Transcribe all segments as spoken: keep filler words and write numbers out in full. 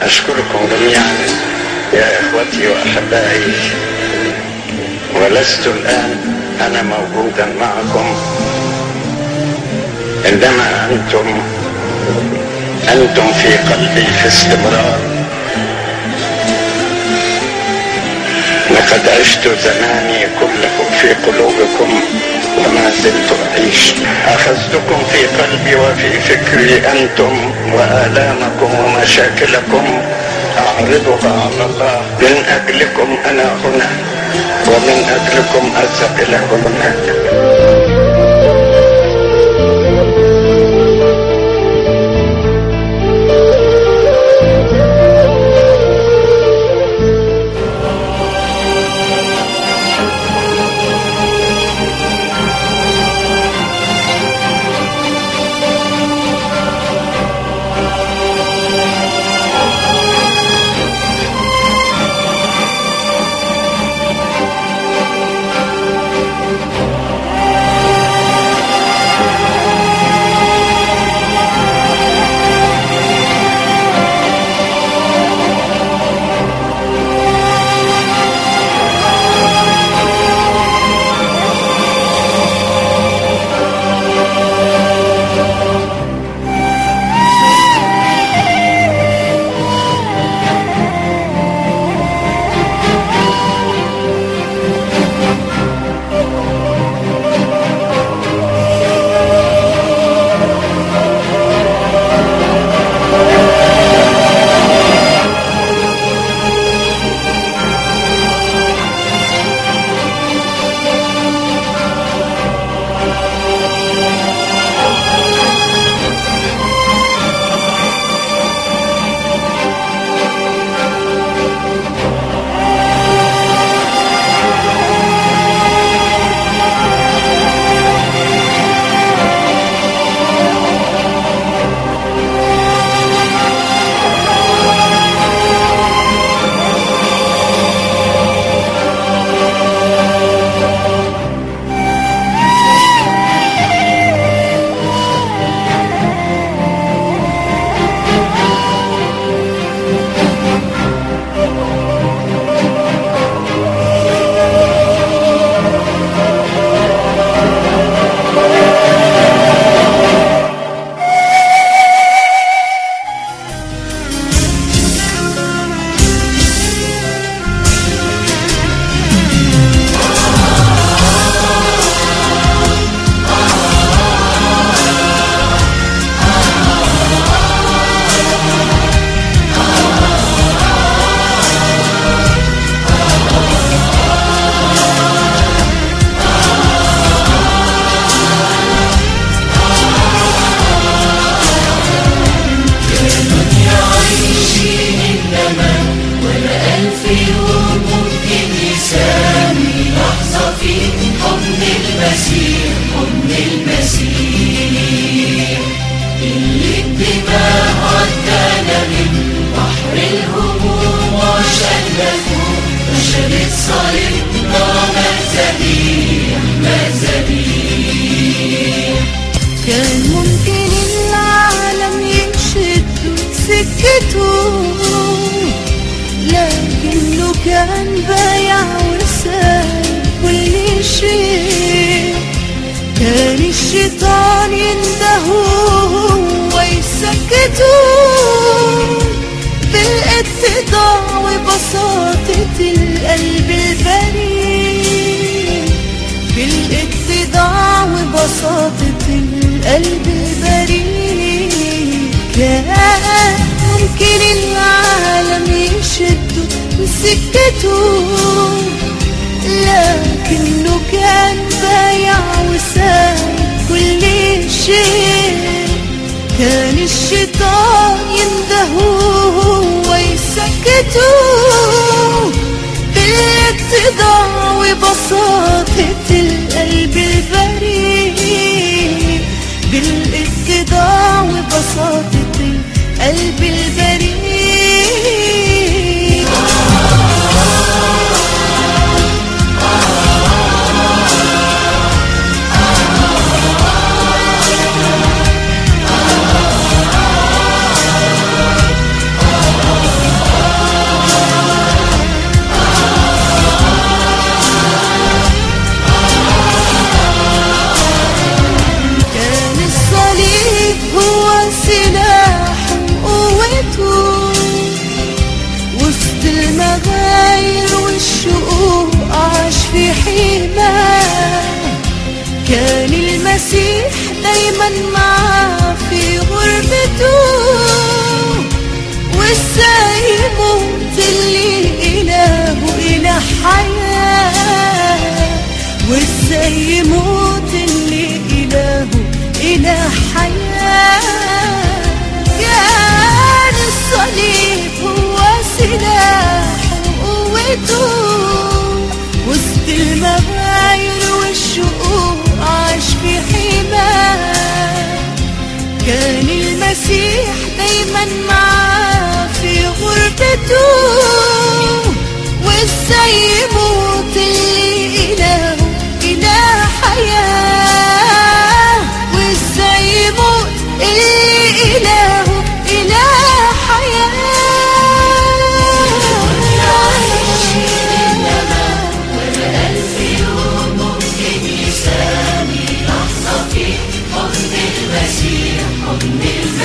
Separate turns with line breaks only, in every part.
أشكركم جميعا يا إخوتي وأحبائي، ولست الآن أنا موجودا معكم، عندما أنتم أنتم في قلبي في استمرار. لقد عشت زماني كله في قلوبكم وما زلت أعيش. أخذتكم في قلبي وفي فكري أنتم وآلامكم ومشاكلكم أعرضها على الله. من أجلكم أنا هنا ومن أجلكم أذهب إلى هناك.
لكنه كان بايع وسايب كل شيء. كان الشيطان يندهوه ويسكتوه بالاتضاع وبساطة القلب البريء، بالاتضاع وبساطة القلب البريء. كان ممكن العالم يشده وسكته، لكنه كان بايع وسايب كل شيء. كان الشيطان يندهوه ويسكتوه بالاتضاع وبساطة القلب البريء، بالاتضاع وبساطة القلب البريء. دايما معاه في غربته، وازاي يموت اللي إلهه إله حياة، وازاي يموت اللي إلهه إله حياة. كان الصليب هو سلاحه وقوته، وسط المغاير والشقوق عاش في حماه. كان المسيح دايما معاه في غربته، وازاي يموت اللي إلهه إله حياة، وازاي يموت اللي إلهه إله حياة.
والألف يوم ممكن يسامي لحظة في حضن المسيح، حضن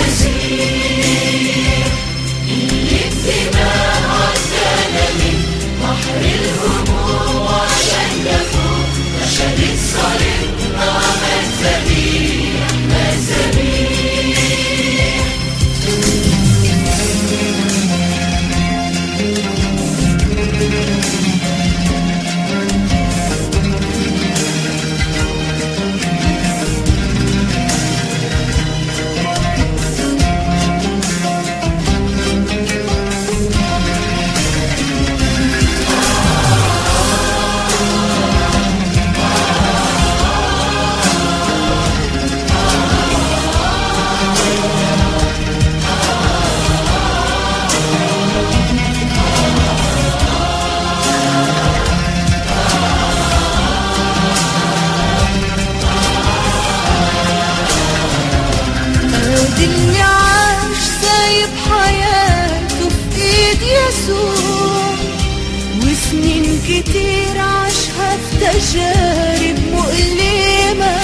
المسيح اللي بدماء عدانا من بحر الهموم، وعشان نفوق نشهد صليبنا مات ذبيح، مات ذبيح.
ادي اللي عاش سايب حياته في ايد يسوع، وسنين كتير عاشها في تجارب مؤلمة،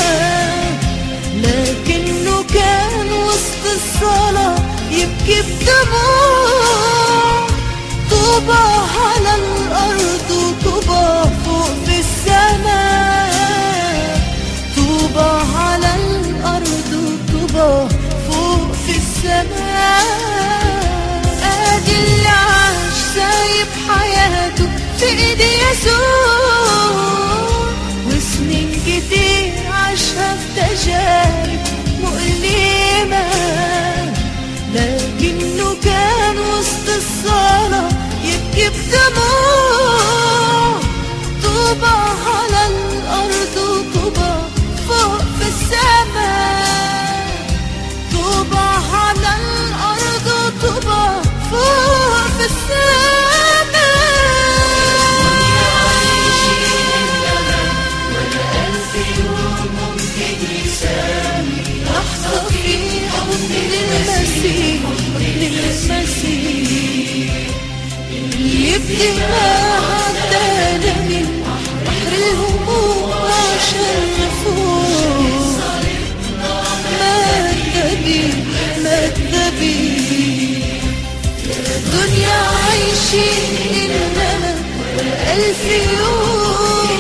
لكنه كان وسط الصلاة يبكي بدموع. طوبى على الأرض وطوبى فوق في السماء، طوبى على الأرض وطوبى فوق في السماء. ادي اللي عاش سايب حياته في ايد يسوع، وسنين كتير عاشها في تجارب مؤلمة، لكنه كان وسط الصلاة يبكي بدموع. طوبى على الأرض وطوبى فوق في السماء، طوبى على الأرض وطوبى فوق في السماء.
والألف يوم ممكن يسامي
لحظة في حضن المسيح، حضن المسيح اللي بدماء عدانا من بحر الهموم عشان نفوق. مات ذبيح، مات ذبيح. دنيا عايشين إنما والألف يوم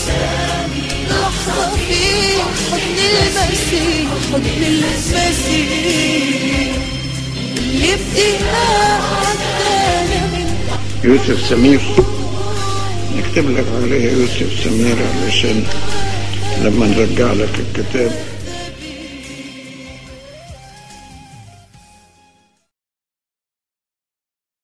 لحظة في حضن المسيح، حضن المسيح اللي بدماء عدانا من.
يوسف سمير، نكتب لك عليه يوسف سمير علشان لما نرجع لك الكتاب